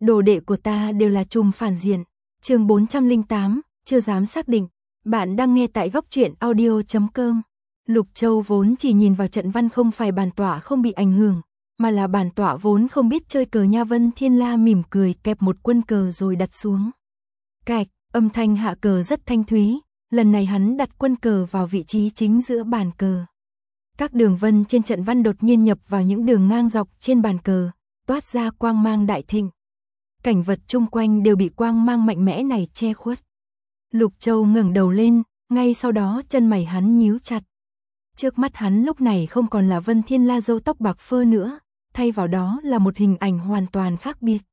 Đồ đệ của ta đều là trùm phản diện. Chương 408, chưa dám xác định. Bạn đang nghe tại góc truyện audio.com. Lục Châu vốn chỉ nhìn vào trận văn, không phải bản tọa không bị ảnh hưởng, mà là bản tọa vốn không biết chơi cờ nha. Vân Thiên La mỉm cười kẹp một quân cờ rồi đặt xuống. Cạch, âm thanh hạ cờ rất thanh thúy, lần này hắn đặt quân cờ vào vị trí chính giữa bàn cờ. Các đường vân trên trận văn đột nhiên nhập vào những đường ngang dọc trên bàn cờ, toát ra quang mang đại thịnh. Cảnh vật chung quanh đều bị quang mang mạnh mẽ này che khuất. Lục Châu ngẩng đầu lên, ngay sau đó chân mày hắn nhíu chặt. Trước mắt hắn lúc này không còn là Vân Thiên La râu tóc bạc phơ nữa, thay vào đó là một hình ảnh hoàn toàn khác biệt.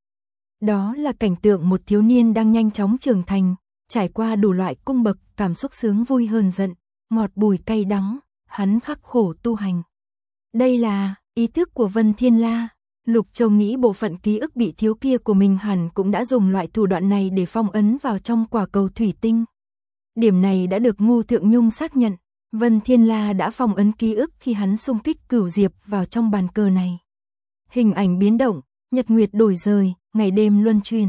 Đó là cảnh tượng một thiếu niên đang nhanh chóng trưởng thành, trải qua đủ loại cung bậc, cảm xúc sướng vui hờn giận, ngọt bùi cay đắng, hắn khắc khổ tu hành. Đây là ý thức của Vân Thiên La. Lục Châu nghĩ bộ phận ký ức bị thiếu kia của mình hẳn cũng đã dùng loại thủ đoạn này để phong ấn vào trong quả cầu thủy tinh. Điểm này đã được Ngô Thượng Nhung xác nhận. Vân Thiên La đã phong ấn ký ức khi hắn xung kích Cửu Diệp vào trong bàn cờ này. Hình ảnh biến động, nhật nguyệt đổi rời, ngày đêm luân chuyển.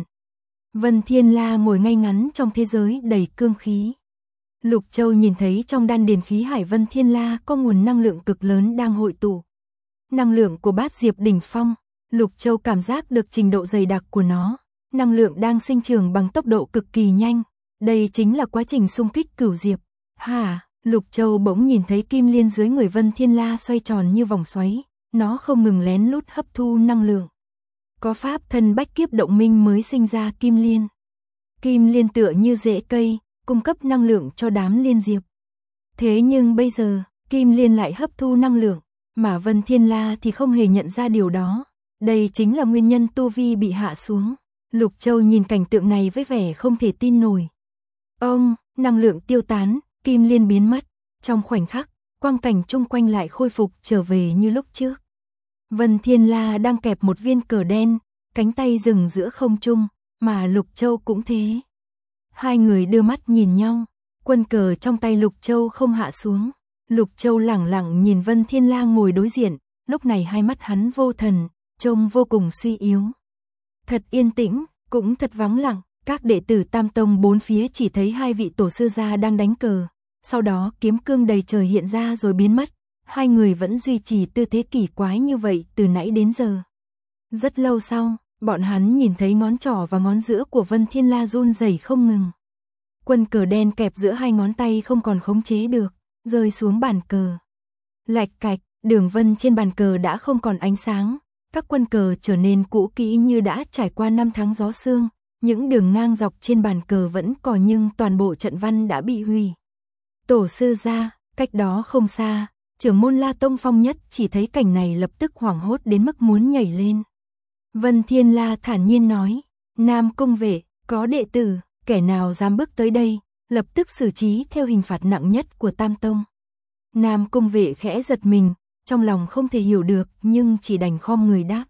Vân Thiên La ngồi ngay ngắn trong thế giới đầy cương khí. Lục Châu nhìn thấy trong đan điền khí hải Vân Thiên La có nguồn năng lượng cực lớn đang hội tụ. Năng lượng của bát diệp đỉnh phong, Lục Châu cảm giác được trình độ dày đặc của nó, năng lượng đang sinh trưởng bằng tốc độ cực kỳ nhanh. Đây chính là quá trình xung kích Cửu Diệp. Hả? Lục Châu bỗng nhìn thấy kim liên dưới người Vân Thiên La xoay tròn như vòng xoáy, nó không ngừng lén lút hấp thu năng lượng. Có pháp thân bách kiếp động minh mới sinh ra kim liên. Kim liên tựa như rễ cây, cung cấp năng lượng cho đám liên diệp. Thế nhưng bây giờ, kim liên lại hấp thu năng lượng, mà Vân Thiên La thì không hề nhận ra điều đó. Đây chính là nguyên nhân tu vi bị hạ xuống. Lục Châu nhìn cảnh tượng này với vẻ không thể tin nổi. Ông, năng lượng tiêu tán, kim liên biến mất. Trong khoảnh khắc, quang cảnh chung quanh lại khôi phục trở về như lúc trước. Vân Thiên La đang kẹp một viên cờ đen, cánh tay dừng giữa không trung, mà Lục Châu cũng thế. Hai người đưa mắt nhìn nhau, quân cờ trong tay Lục Châu không hạ xuống. Lục Châu lẳng lặng nhìn Vân Thiên La ngồi đối diện, lúc này hai mắt hắn vô thần, trông vô cùng suy yếu. Thật yên tĩnh, cũng thật vắng lặng, các đệ tử Tam Tông bốn phía chỉ thấy hai vị tổ sư gia đang đánh cờ, sau đó kiếm cương đầy trời hiện ra rồi biến mất. Hai người vẫn duy trì tư thế kỳ quái như vậy từ nãy đến giờ. Rất lâu sau, bọn hắn nhìn thấy ngón trỏ và ngón giữa của Vân Thiên La run rẩy không ngừng. Quân cờ đen kẹp giữa hai ngón tay không còn khống chế được, rơi xuống bàn cờ. Lạch cạch, đường vân trên bàn cờ đã không còn ánh sáng, các quân cờ trở nên cũ kỹ như đã trải qua năm tháng gió sương, những đường ngang dọc trên bàn cờ vẫn còn nhưng toàn bộ trận văn đã bị hủy. Tổ sư gia, cách đó không xa, trưởng môn La Tông Phong Nhất chỉ thấy cảnh này lập tức hoảng hốt đến mức muốn nhảy lên. Vân Thiên La thản nhiên nói, Nam Cung Vệ, có đệ tử, kẻ nào dám bước tới đây, lập tức xử trí theo hình phạt nặng nhất của Tam Tông. Nam Cung Vệ khẽ giật mình, trong lòng không thể hiểu được nhưng chỉ đành khom người đáp.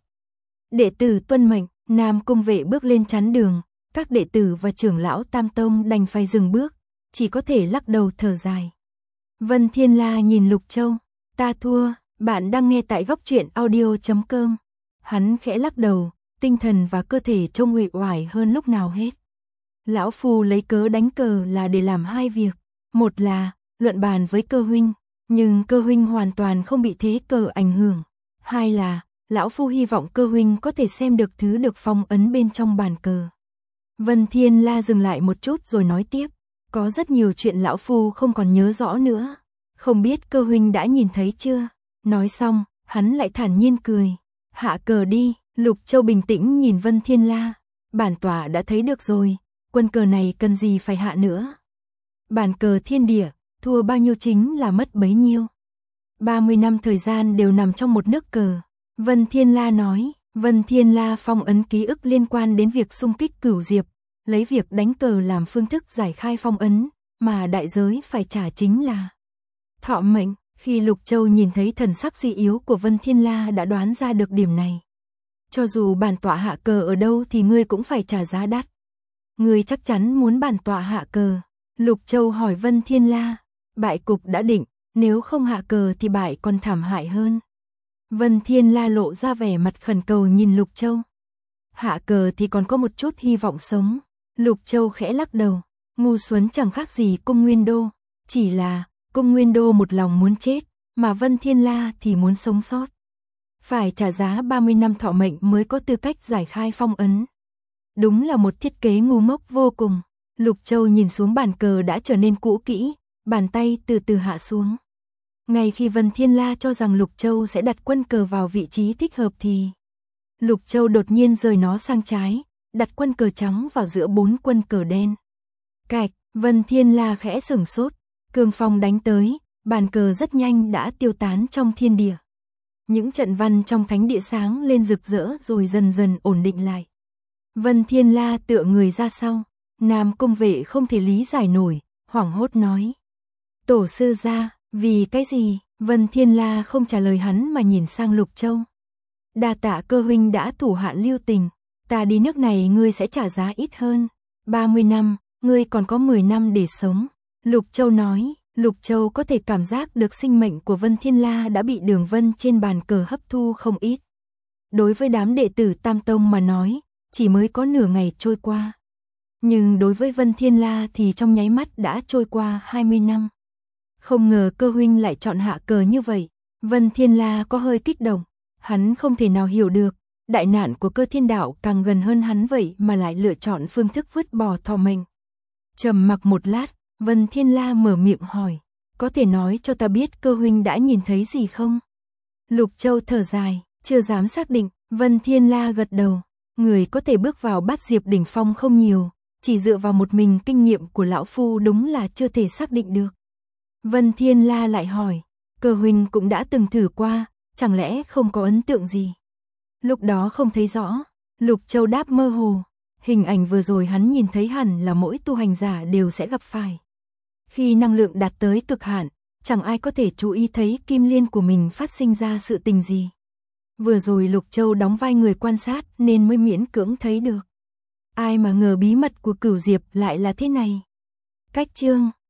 Đệ tử tuân mệnh. Nam Cung Vệ bước lên chắn đường, các đệ tử và trưởng lão Tam Tông đành phải dừng bước, chỉ có thể lắc đầu thở dài. Vân Thiên La nhìn Lục Châu, ta thua, bạn đang nghe tại góc truyện audio.com. Hắn khẽ lắc đầu, tinh thần và cơ thể trông uể oải hơn lúc nào hết. Lão Phu lấy cớ đánh cờ là để làm hai việc, một là luận bàn với Cơ huynh, nhưng Cơ huynh hoàn toàn không bị thế cờ ảnh hưởng. Hai là Lão Phu hy vọng Cơ huynh có thể xem được thứ được phong ấn bên trong bàn cờ. Vân Thiên La dừng lại một chút rồi nói tiếp, có rất nhiều chuyện Lão Phu không còn nhớ rõ nữa, không biết Cơ huynh đã nhìn thấy chưa? Nói xong, hắn lại thản nhiên cười. Hạ cờ đi. Lục Châu bình tĩnh nhìn Vân Thiên La, bản tọa đã thấy được rồi, quân cờ này cần gì phải hạ nữa. Bàn cờ thiên địa, thua bao nhiêu chính là mất bấy nhiêu. 30 năm thời gian đều nằm trong một nước cờ. Vân Thiên La nói. Vân Thiên La phong ấn ký ức liên quan đến việc xung kích Cửu Diệp, lấy việc đánh cờ làm phương thức giải khai phong ấn, mà đại giới phải trả chính là thọ mệnh. Khi Lục Châu nhìn thấy thần sắc suy yếu của Vân Thiên La đã đoán ra được điểm này. Cho dù bản tọa hạ cờ ở đâu thì ngươi cũng phải trả giá đắt. Ngươi chắc chắn muốn bản tọa hạ cờ? Lục Châu hỏi Vân Thiên La. Bại cục đã định, nếu không hạ cờ thì bại còn thảm hại hơn. Vân Thiên La lộ ra vẻ mặt khẩn cầu nhìn Lục Châu. hạ cờ thì còn có một chút hy vọng sống. Lục Châu khẽ lắc đầu, ngu xuẩn chẳng khác gì Cung Nguyên Đô, chỉ là Cung Nguyên Đô một lòng muốn chết, mà Vân Thiên La thì muốn sống sót. Phải trả giá 30 năm thọ mệnh mới có tư cách giải khai phong ấn. Đúng là một thiết kế ngu ngốc vô cùng. Lục Châu nhìn xuống bàn cờ đã trở nên cũ kỹ, bàn tay từ từ hạ xuống. Ngay khi Vân Thiên La cho rằng Lục Châu sẽ đặt quân cờ vào vị trí thích hợp thì Lục Châu đột nhiên rời nó sang trái, đặt quân cờ trắng vào giữa 4 quân cờ đen. Cạch, Vân Thiên La khẽ sửng sốt, cương phong đánh tới, bàn cờ rất nhanh đã tiêu tán trong thiên địa. Những trận văn trong thánh địa sáng lên rực rỡ rồi dần dần ổn định lại. Vân Thiên La tựa người ra sau, Nam Cung Vệ không thể lý giải nổi, hoảng hốt nói. Tổ sư gia, vì cái gì? Vân Thiên La không trả lời hắn mà nhìn sang Lục Châu. Đa tạ Cơ huynh đã thủ hạ lưu tình, ta đi nước này ngươi sẽ trả giá ít hơn. 30 năm, ngươi còn có 10 năm để sống. Lục Châu nói, Lục Châu có thể cảm giác được sinh mệnh của Vân Thiên La đã bị đường vân trên bàn cờ hấp thu không ít. Đối với đám đệ tử Tam Tông mà nói, chỉ mới có nửa ngày trôi qua. Nhưng đối với Vân Thiên La thì trong nháy mắt đã trôi qua 20 năm. Không ngờ Cơ huynh lại chọn hạ cờ như vậy. Vân Thiên La có hơi kích động, hắn không thể nào hiểu được, đại nạn của Cơ Thiên Đạo càng gần hơn hắn vậy mà lại lựa chọn phương thức vứt bỏ thọ mệnh. Trầm mặc một lát, Vân Thiên La mở miệng hỏi, có thể nói cho ta biết Cơ huynh đã nhìn thấy gì không? Lục Châu thở dài, chưa dám xác định. Vân Thiên La gật đầu, người có thể bước vào Bát Diệp đỉnh phong không nhiều, chỉ dựa vào một mình kinh nghiệm của lão phu đúng là chưa thể xác định được. Vân Thiên La lại hỏi, Cơ huynh cũng đã từng thử qua, chẳng lẽ không có ấn tượng gì? Lúc đó không thấy rõ. Lục Châu đáp mơ hồ, hình ảnh vừa rồi hắn nhìn thấy hẳn là mỗi tu hành giả đều sẽ gặp phải. Khi năng lượng đạt tới cực hạn, chẳng ai có thể chú ý thấy kim liên của mình phát sinh ra sự tình gì. Vừa rồi Lục Châu đóng vai người quan sát nên mới miễn cưỡng thấy được. Ai mà ngờ bí mật của Cửu Diệp lại là thế này. Cách chương